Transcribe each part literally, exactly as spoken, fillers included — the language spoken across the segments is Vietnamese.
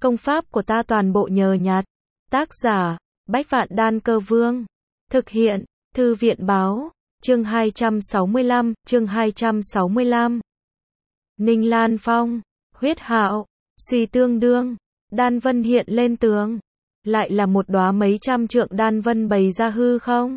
Công pháp của ta toàn bộ nhờ nhặt. Tác giả, Bách Vạn Đan Cơ Vương. Thực hiện, Thư viện báo, chương hai trăm sáu mươi lăm, chương hai trăm sáu mươi lăm. Ninh Lan Phong, huyết hạo, suy tương đương, đan vân hiện lên tường. Lại là một đóa mấy trăm trượng đan vân bày ra hư không.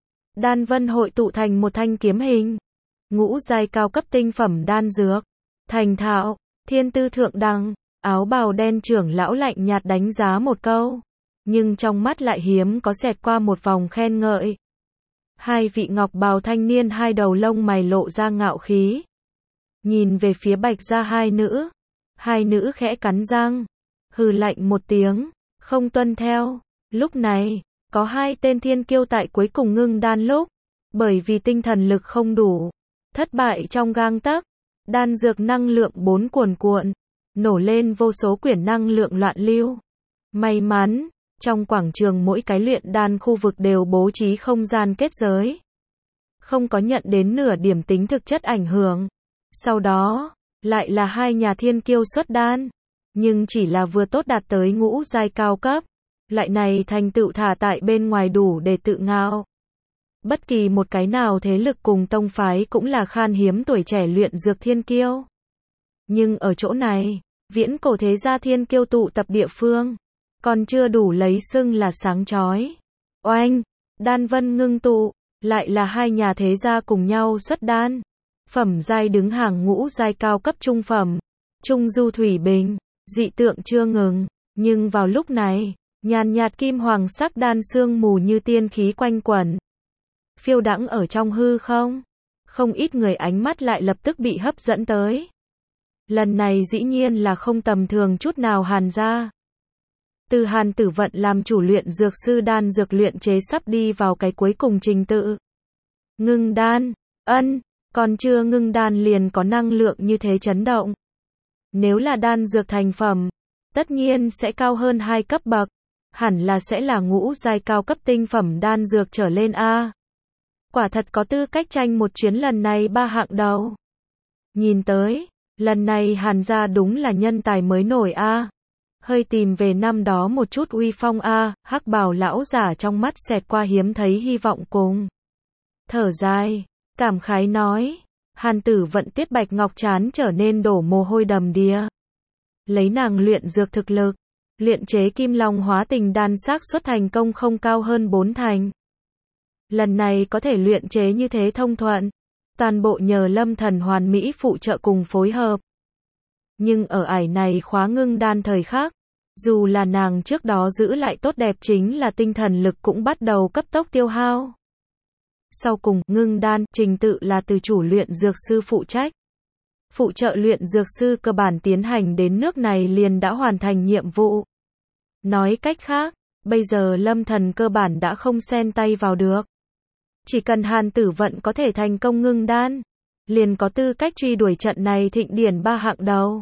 Đan vân hội tụ thành một thanh kiếm hình. Ngũ giai cao cấp tinh phẩm đan dược. Thành thạo, thiên tư thượng đẳng, áo bào đen trưởng lão lạnh nhạt đánh giá một câu. Nhưng trong mắt lại hiếm có xẹt qua một vòng khen ngợi. Hai vị ngọc bào thanh niên hai đầu lông mày lộ ra ngạo khí. Nhìn về phía Bạch gia hai nữ. Hai nữ khẽ cắn răng. Hừ lạnh một tiếng. Không tuân theo. Lúc này, có hai tên thiên kiêu tại cuối cùng ngưng đan lúc. Bởi vì tinh thần lực không đủ. Thất bại trong gang tấc. Đan dược năng lượng bốn cuồn cuộn. Nổ lên vô số quyển năng lượng loạn lưu. May mắn, trong quảng trường mỗi cái luyện đan khu vực đều bố trí không gian kết giới. Không có nhận đến nửa điểm tính thực chất ảnh hưởng. Sau đó, lại là hai nhà thiên kiêu xuất đan. Nhưng chỉ là vừa tốt đạt tới ngũ giai cao cấp. Lại này thành tựu thả tại bên ngoài đủ để tự ngạo. Bất kỳ một cái nào thế lực cùng tông phái cũng là khan hiếm tuổi trẻ luyện dược thiên kiêu. Nhưng ở chỗ này, viễn cổ thế gia thiên kiêu tụ tập địa phương, còn chưa đủ lấy xưng là sáng chói. Oanh, đan vân ngưng tụ, lại là hai nhà thế gia cùng nhau xuất đan. Phẩm giai đứng hàng ngũ giai cao cấp trung phẩm, trung du thủy bình, dị tượng chưa ngừng, nhưng vào lúc này, nhàn nhạt kim hoàng sắc đan sương mù như tiên khí quanh quẩn. Phiêu đãng ở trong hư không, không ít người ánh mắt lại lập tức bị hấp dẫn tới. Lần này dĩ nhiên là không tầm thường chút nào Hàn gia. Từ Hàn Tử Vận làm chủ luyện dược sư đan dược luyện chế sắp đi vào cái cuối cùng trình tự. Ngưng đan, ân, còn chưa ngưng đan liền có năng lượng như thế chấn động. Nếu là đan dược thành phẩm, tất nhiên sẽ cao hơn hai cấp bậc, hẳn là sẽ là ngũ giai cao cấp tinh phẩm đan dược trở lên a. Quả thật có tư cách tranh một chuyến lần này ba hạng đầu. Nhìn tới, lần này Hàn gia đúng là nhân tài mới nổi a. Hơi tìm về năm đó một chút uy phong a, hắc bào lão giả trong mắt xẹt qua hiếm thấy hy vọng cùng. Thở dài, cảm khái nói, Hàn Tử Vận Tuyết Bạch Ngọc chán trở nên đổ mồ hôi đầm đìa. Lấy nàng luyện dược thực lực, luyện chế kim long hóa tình đan xác suất thành công không cao hơn bốn thành. Lần này có thể luyện chế như thế thông thuận, toàn bộ nhờ Lâm Thần hoàn mỹ phụ trợ cùng phối hợp. Nhưng ở ải này khóa ngưng đan thời khắc, dù là nàng trước đó giữ lại tốt đẹp chính là tinh thần lực cũng bắt đầu cấp tốc tiêu hao. Sau cùng, ngưng đan, trình tự là từ chủ luyện dược sư phụ trách. Phụ trợ luyện dược sư cơ bản tiến hành đến nước này liền đã hoàn thành nhiệm vụ. Nói cách khác, bây giờ Lâm Thần cơ bản đã không xen tay vào được. Chỉ cần Hàn Tử Vận có thể thành công ngưng đan, liền có tư cách truy đuổi trận này thịnh điển ba hạng đầu.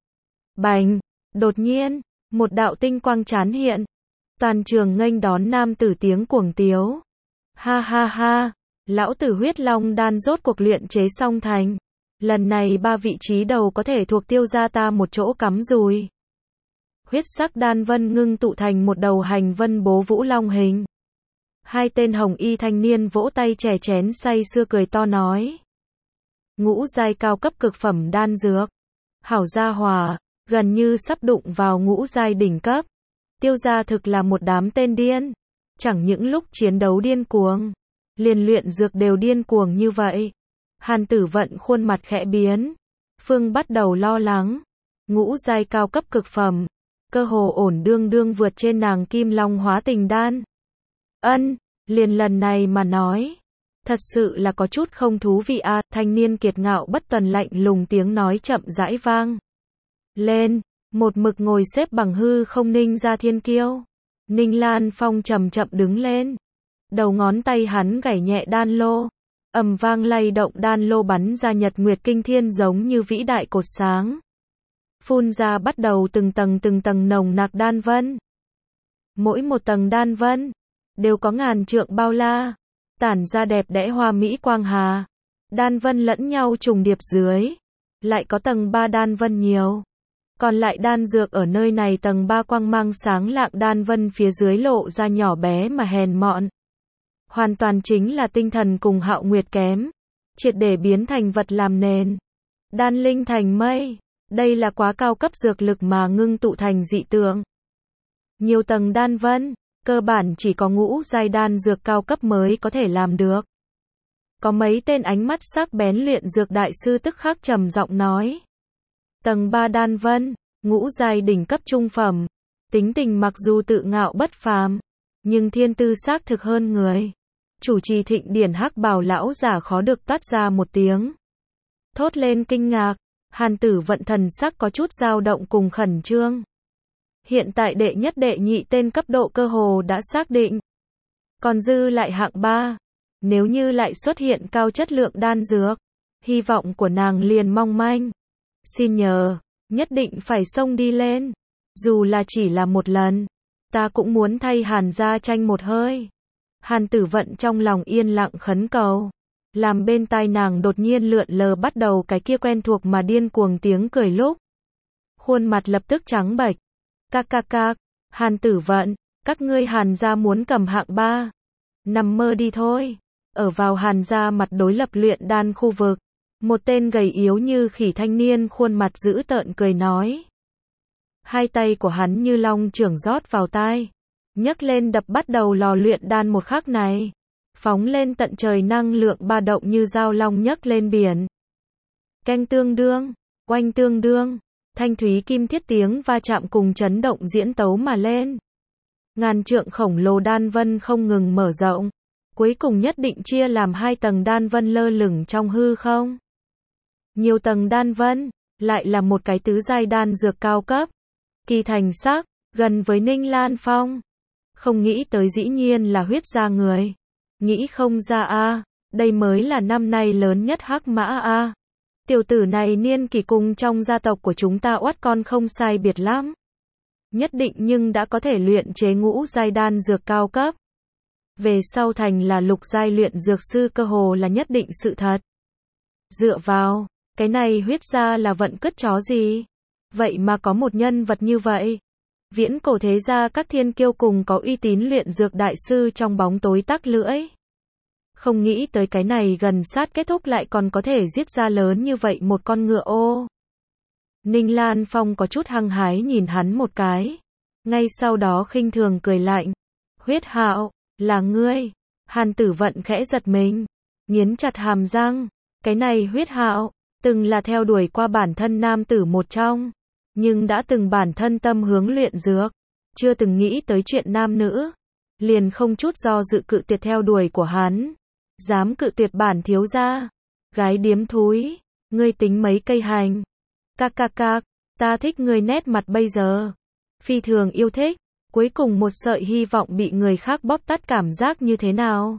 Bành, đột nhiên, một đạo tinh quang chán hiện. Toàn trường nghênh đón nam tử tiếng cuồng tiếu. Ha ha ha, lão tử huyết long đan rốt cuộc luyện chế xong thành. Lần này ba vị trí đầu có thể thuộc tiêu gia ta một chỗ cắm rùi. Huyết sắc đan vân ngưng tụ thành một đầu hành vân bố vũ long hình. Hai tên hồng y thanh niên vỗ tay chè chén say sưa cười to nói. Ngũ giai cao cấp cực phẩm đan dược. Hảo gia hòa, gần như sắp đụng vào ngũ giai đỉnh cấp. Tiêu gia thực là một đám tên điên. Chẳng những lúc chiến đấu điên cuồng, liền luyện dược đều điên cuồng như vậy. Hàn Tử Vận khuôn mặt khẽ biến. Phương bắt đầu lo lắng. Ngũ giai cao cấp cực phẩm, cơ hồ ổn đương đương vượt trên nàng kim long hóa tình đan. Ân, liền lần này mà nói, thật sự là có chút không thú vị a. Thanh niên kiệt ngạo bất tuần lạnh lùng tiếng nói chậm rãi vang lên. Một mực ngồi xếp bằng hư không Ninh gia thiên kiêu. Ninh Lan Phong chậm chậm đứng lên. Đầu ngón tay hắn gảy nhẹ đan lô. Ầm vang lay động đan lô bắn ra nhật nguyệt kinh thiên giống như vĩ đại cột sáng. Phun ra bắt đầu từng tầng từng tầng nồng nặc đan vân. Mỗi một tầng đan vân đều có ngàn trượng bao la, tản ra đẹp đẽ hoa mỹ quang hà. Đan vân lẫn nhau trùng điệp dưới, lại có tầng ba đan vân nhiều. Còn lại đan dược ở nơi này tầng ba quang mang sáng lạng đan vân phía dưới lộ ra nhỏ bé mà hèn mọn. Hoàn toàn chính là tinh thần cùng Hạo Nguyệt kém, triệt để biến thành vật làm nền. Đan linh thành mây, đây là quá cao cấp dược lực mà ngưng tụ thành dị tượng. Nhiều tầng đan vân, cơ bản chỉ có ngũ giai đan dược cao cấp mới có thể làm được. Có mấy tên ánh mắt sắc bén luyện dược đại sư tức khắc trầm giọng nói. Tầng ba đan vân, ngũ giai đỉnh cấp trung phẩm, tính tình mặc dù tự ngạo bất phàm, nhưng thiên tư xác thực hơn người. Chủ trì thịnh điển hắc bào lão giả khó được toát ra một tiếng. Thốt lên kinh ngạc, Hàn Tử Vận thần sắc có chút dao động cùng khẩn trương. Hiện tại đệ nhất đệ nhị tên cấp độ cơ hồ đã xác định. Còn dư lại hạng ba, nếu như lại xuất hiện cao chất lượng đan dược, hy vọng của nàng liền mong manh. Xin nhờ, nhất định phải xông đi lên. Dù là chỉ là một lần, ta cũng muốn thay Hàn gia tranh một hơi. Hàn Tử Vận trong lòng yên lặng khấn cầu. Làm bên tai nàng đột nhiên lượn lờ bắt đầu cái kia quen thuộc mà điên cuồng tiếng cười lúc. Khuôn mặt lập tức trắng bệch. Các các các, Hàn Tử Vận, các ngươi Hàn gia muốn cầm hạng ba. Nằm mơ đi thôi. Ở vào Hàn gia mặt đối lập luyện đan khu vực. Một tên gầy yếu như khỉ thanh niên khuôn mặt dữ tợn cười nói. Hai tay của hắn như long chưởng rót vào tai. Nhấc lên đập bắt đầu lò luyện đan một khắc này. Phóng lên tận trời năng lượng ba động như dao long nhấc lên biển. Canh tương đương, oanh tương đương, thanh thúy kim thiết tiếng va chạm cùng chấn động diễn tấu mà lên. Ngàn trượng khổng lồ đan vân không ngừng mở rộng. Cuối cùng nhất định chia làm hai tầng đan vân lơ lửng trong hư không. Nhiều tầng đan vân, lại là một cái tứ giai đan dược cao cấp. Kỳ thành sắc, gần với Ninh Lan Phong. Không nghĩ tới dĩ nhiên là huyết gia người. Nghĩ không ra a, đây mới là năm nay lớn nhất hắc mã a. Tiểu tử này niên kỷ cùng trong gia tộc của chúng ta oát con không sai biệt lắm. Nhất định nhưng đã có thể luyện chế ngũ giai đan dược cao cấp. Về sau thành là lục giai luyện dược sư cơ hồ là nhất định sự thật. Dựa vào, cái này huyết gia là vận cất chó gì? Vậy mà có một nhân vật như vậy. Viễn cổ thế gia các thiên kiêu cùng có uy tín luyện dược đại sư trong bóng tối tắc lưỡi. Không nghĩ tới cái này gần sát kết thúc lại còn có thể giết ra lớn như vậy một con ngựa ô. Ninh Lan Phong có chút hăng hái nhìn hắn một cái. Ngay sau đó khinh thường cười lạnh. Huyết Hạo, là ngươi. Hàn Tử Vận khẽ giật mình. Nghiến chặt hàm răng. Cái này Huyết Hạo, từng là theo đuổi qua bản thân nam tử một trong. Nhưng đã từng bản thân tâm hướng luyện dược. Chưa từng nghĩ tới chuyện nam nữ. Liền không chút do dự cự tuyệt theo đuổi của hắn. Dám cự tuyệt bản thiếu gia. Gái điếm thúi. Ngươi tính mấy cây hành. Các các các. Ta thích ngươi nét mặt bây giờ. Phi thường yêu thích. Cuối cùng một sợi hy vọng bị người khác bóp tắt cảm giác như thế nào?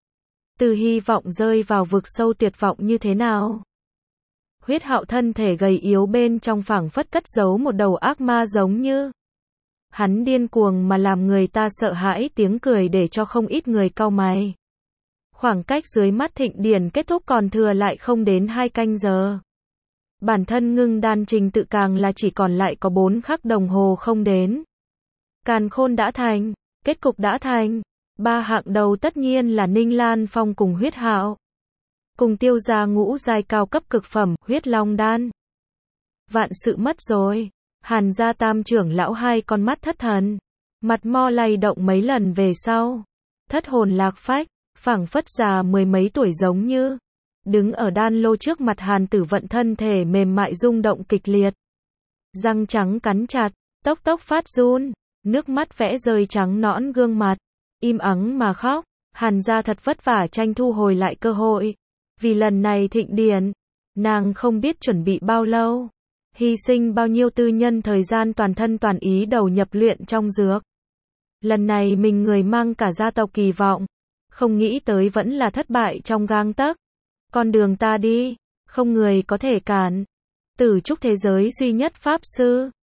Từ hy vọng rơi vào vực sâu tuyệt vọng như thế nào? Huyết Hạo thân thể gầy yếu bên trong phảng phất cất giấu một đầu ác ma giống như. Hắn điên cuồng mà làm người ta sợ hãi tiếng cười để cho không ít người cau mày. Khoảng cách dưới mắt thịnh điển kết thúc còn thừa lại không đến hai canh giờ. Bản thân ngưng đan trình tự càng là chỉ còn lại có bốn khắc đồng hồ không đến. Càn khôn đã thành, kết cục đã thành. Ba hạng đầu tất nhiên là Ninh Lan Phong cùng Huyết Hạo. Cùng tiêu gia ngũ giai cao cấp cực phẩm, huyết long đan. Vạn sự mất rồi. Hàn gia tam trưởng lão hai con mắt thất thần. Mặt mo lay động mấy lần về sau. Thất hồn lạc phách, phảng phất già mười mấy tuổi giống như. Đứng ở đan lô trước mặt Hàn Tử Vận thân thể mềm mại rung động kịch liệt. Răng trắng cắn chặt, tốc tốc phát run. Nước mắt vẽ rơi trắng nõn gương mặt. Im ắng mà khóc. Hàn gia thật vất vả tranh thu hồi lại cơ hội. Vì lần này thịnh điển, nàng không biết chuẩn bị bao lâu, hy sinh bao nhiêu tư nhân thời gian toàn thân toàn ý đầu nhập luyện trong dược. Lần này mình người mang cả gia tộc kỳ vọng, không nghĩ tới vẫn là thất bại trong gang tấc. Con đường ta đi, không người có thể cản. Tử trúc thế giới duy nhất pháp sư.